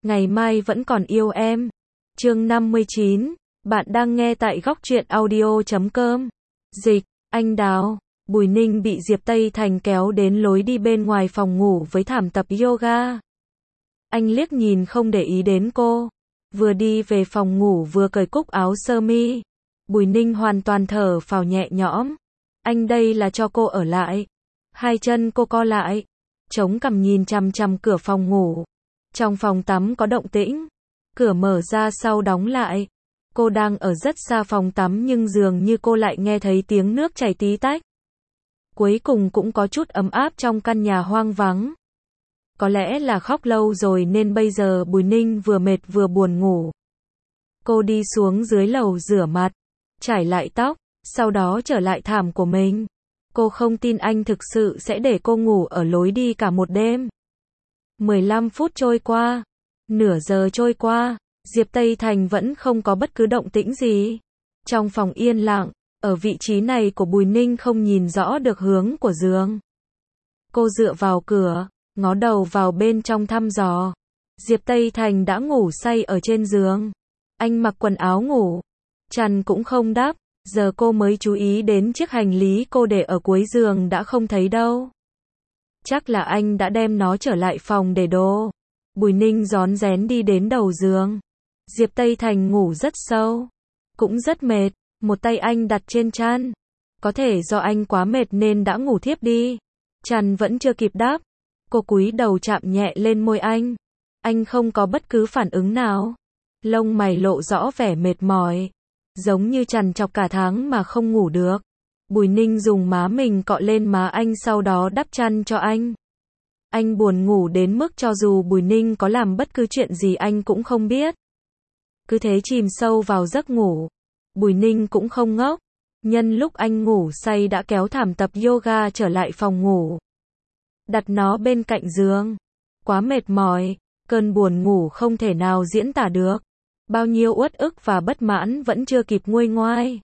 ngày mai vẫn còn yêu em. Chương 59, bạn đang nghe tại góc truyện audio.com. Dịch, anh Đào. Bùi Ninh bị Diệp Tây Thành kéo đến lối đi bên ngoài phòng ngủ với thảm tập yoga. Anh liếc nhìn không để ý đến cô. Vừa đi về phòng ngủ vừa cởi cúc áo sơ mi. Bùi Ninh hoàn toàn thở phào nhẹ nhõm. Anh đây là cho cô ở lại. Hai chân cô co lại, chống cằm nhìn chằm chằm cửa phòng ngủ. Trong phòng tắm có động tĩnh. Cửa mở ra sau đóng lại. Cô đang ở rất xa phòng tắm nhưng dường như cô lại nghe thấy tiếng nước chảy tí tách. Cuối cùng cũng có chút ấm áp trong căn nhà hoang vắng. Có lẽ là khóc lâu rồi nên bây giờ Bùi Ninh vừa mệt vừa buồn ngủ. Cô đi xuống dưới lầu rửa mặt, chải lại tóc, sau đó trở lại thảm của mình. Cô không tin anh thực sự sẽ để cô ngủ ở lối đi cả một đêm. 15 phút trôi qua, nửa giờ trôi qua, Diệp Tây Thành vẫn không có bất cứ động tĩnh gì. Trong phòng yên lặng, ở vị trí này của Bùi Ninh không nhìn rõ được hướng của giường. Cô dựa vào cửa, ngó đầu vào bên trong thăm dò. Diệp Tây Thành đã ngủ say ở trên giường. Anh mặc quần áo ngủ, chăn cũng không đắp. Giờ cô mới chú ý đến chiếc hành lý cô để ở cuối giường đã không thấy đâu. Chắc là anh đã đem nó trở lại phòng để đồ. Bùi Ninh rón rén đi đến đầu giường. Diệp Tây Thành ngủ rất sâu, cũng rất mệt. Một tay anh đặt trên chăn. Có thể do anh quá mệt nên đã ngủ thiếp đi. Chăn vẫn chưa kịp đắp. Cô cúi đầu chạm nhẹ lên môi anh. Anh không có bất cứ phản ứng nào. Lông mày lộ rõ vẻ mệt mỏi. Giống như trằn trọc cả tháng mà không ngủ được. Bùi Ninh dùng má mình cọ lên má anh sau đó đắp chăn cho anh. Anh buồn ngủ đến mức cho dù Bùi Ninh có làm bất cứ chuyện gì anh cũng không biết. Cứ thế chìm sâu vào giấc ngủ. Bùi Ninh cũng không ngốc. Nhân lúc anh ngủ say đã kéo thảm tập yoga trở lại phòng ngủ. Đặt nó bên cạnh giường. Quá mệt mỏi, cơn buồn ngủ không thể nào diễn tả được. Bao nhiêu uất ức và bất mãn vẫn chưa kịp nguôi ngoai.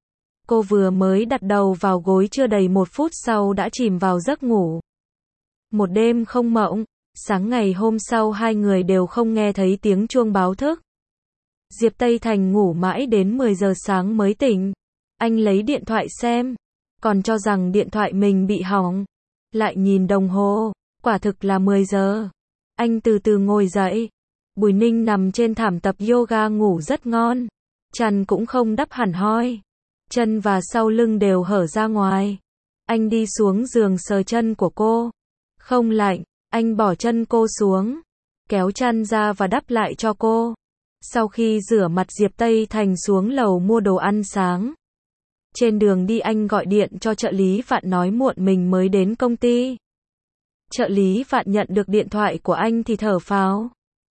Cô vừa mới đặt đầu vào gối chưa đầy 1 phút sau đã chìm vào giấc ngủ. Một đêm không mộng, sáng ngày hôm sau hai người đều không nghe thấy tiếng chuông báo thức. Diệp Tây Thành ngủ mãi đến 10 giờ sáng mới tỉnh. Anh lấy điện thoại xem, còn cho rằng điện thoại mình bị hỏng. Lại nhìn đồng hồ, quả thực là 10 giờ. Anh từ từ ngồi dậy. Bùi Ninh nằm trên thảm tập yoga ngủ rất ngon. Chăn cũng không đắp hẳn hoi. Chân và sau lưng đều hở ra ngoài. Anh đi xuống giường sờ chân của cô. Không lạnh, anh bỏ chân cô xuống. Kéo chăn ra và đắp lại cho cô. Sau khi rửa mặt Diệp Tây Thành xuống lầu mua đồ ăn sáng. Trên đường đi anh gọi điện cho trợ lý Vạn nói muộn mình mới đến công ty. Trợ lý Vạn nhận được điện thoại của anh thì thở phào.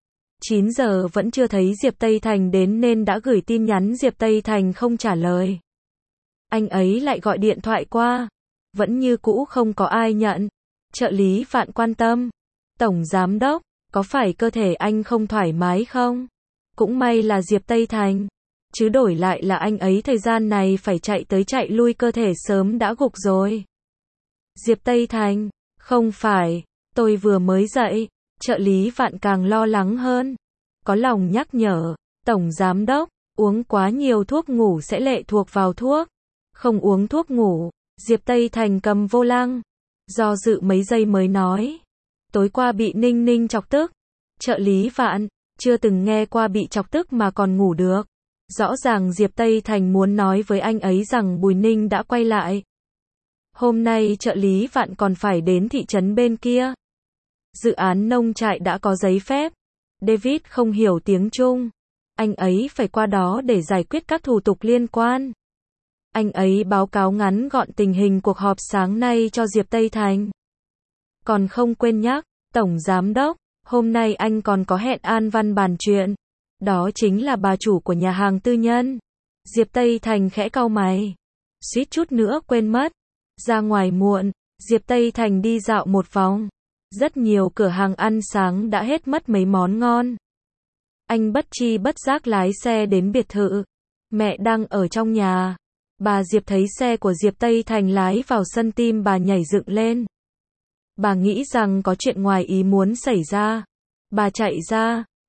9 giờ vẫn chưa thấy Diệp Tây Thành đến nên đã gửi tin nhắn Diệp Tây Thành không trả lời. Anh ấy lại gọi điện thoại qua. Vẫn như cũ không có ai nhận. Trợ lý Vạn quan tâm. Tổng giám đốc, có phải cơ thể anh không thoải mái không? Cũng may là Diệp Tây Thành. Chứ đổi lại là anh ấy thời gian này phải chạy tới chạy lui cơ thể sớm đã gục rồi. Diệp Tây Thành, không phải, tôi vừa mới dậy. Trợ lý Vạn càng lo lắng hơn. Có lòng nhắc nhở, Tổng Giám đốc, uống quá nhiều thuốc ngủ sẽ lệ thuộc vào thuốc. Không uống thuốc ngủ. Diệp Tây Thành cầm vô lăng. Do dự mấy giây mới nói. Tối qua bị Ninh Ninh chọc tức. Trợ lý Vạn, chưa từng nghe qua bị chọc tức mà còn ngủ được. Rõ ràng Diệp Tây Thành muốn nói với anh ấy rằng Bùi Ninh đã quay lại. Hôm nay trợ lý Vạn còn phải đến thị trấn bên kia. Dự án nông trại đã có giấy phép. David không hiểu tiếng Trung. Anh ấy phải qua đó để giải quyết các thủ tục liên quan. Anh ấy báo cáo ngắn gọn tình hình cuộc họp sáng nay cho Diệp Tây Thành. Còn không quên nhắc, Tổng Giám đốc, hôm nay anh còn có hẹn An Văn bàn chuyện. Đó chính là bà chủ của nhà hàng tư nhân. Diệp Tây Thành khẽ cau mày. Suýt chút nữa quên mất. Ra ngoài muộn, Diệp Tây Thành đi dạo một vòng. Rất nhiều cửa hàng ăn sáng đã hết mất mấy món ngon. Anh bất chi bất giác lái xe đến biệt thự. Mẹ đang ở trong nhà. Bà Diệp thấy xe của Diệp Tây Thành lái vào sân tim bà nhảy dựng lên. Bà nghĩ rằng có chuyện ngoài ý muốn xảy ra. Bà chạy ra,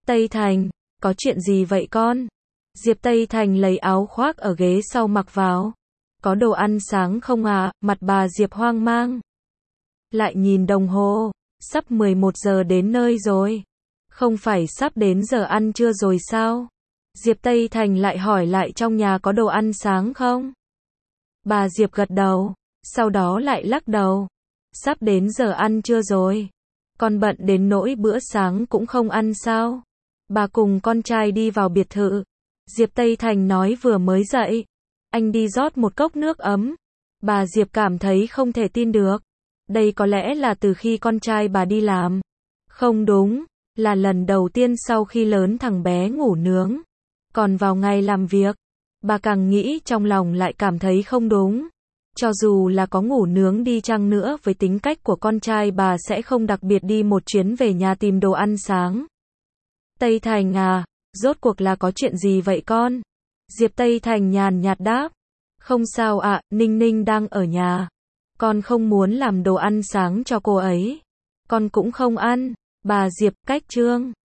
Tây Thành, có chuyện gì vậy con? Diệp Tây Thành lấy áo khoác ở ghế sau mặc vào. Có đồ ăn sáng không à? Mặt bà Diệp hoang mang. Lại nhìn đồng hồ, sắp 11 giờ đến nơi rồi. Không phải sắp đến giờ ăn trưa rồi sao? Diệp Tây Thành lại hỏi lại trong nhà có đồ ăn sáng không? Bà Diệp gật đầu, sau đó lại lắc đầu. Sắp đến giờ ăn trưa rồi. Con bận đến nỗi bữa sáng cũng không ăn sao? Bà cùng con trai đi vào biệt thự. Diệp Tây Thành nói vừa mới dậy. Anh đi rót một cốc nước ấm. Bà Diệp cảm thấy không thể tin được. Đây có lẽ là từ khi con trai bà đi làm. Không đúng, là lần đầu tiên sau khi lớn thằng bé ngủ nướng. Còn vào ngày làm việc, bà càng nghĩ trong lòng lại cảm thấy không đúng. Cho dù là có ngủ nướng đi chăng nữa với tính cách của con trai bà sẽ không đặc biệt đi một chuyến về nhà tìm đồ ăn sáng. Tây Thành à, rốt cuộc là có chuyện gì vậy con? Diệp Tây Thành nhàn nhạt đáp. Không sao ạ, Ninh Ninh đang ở nhà. Con không muốn làm đồ ăn sáng cho cô ấy. Con cũng không ăn. Bà Diệp cách trương.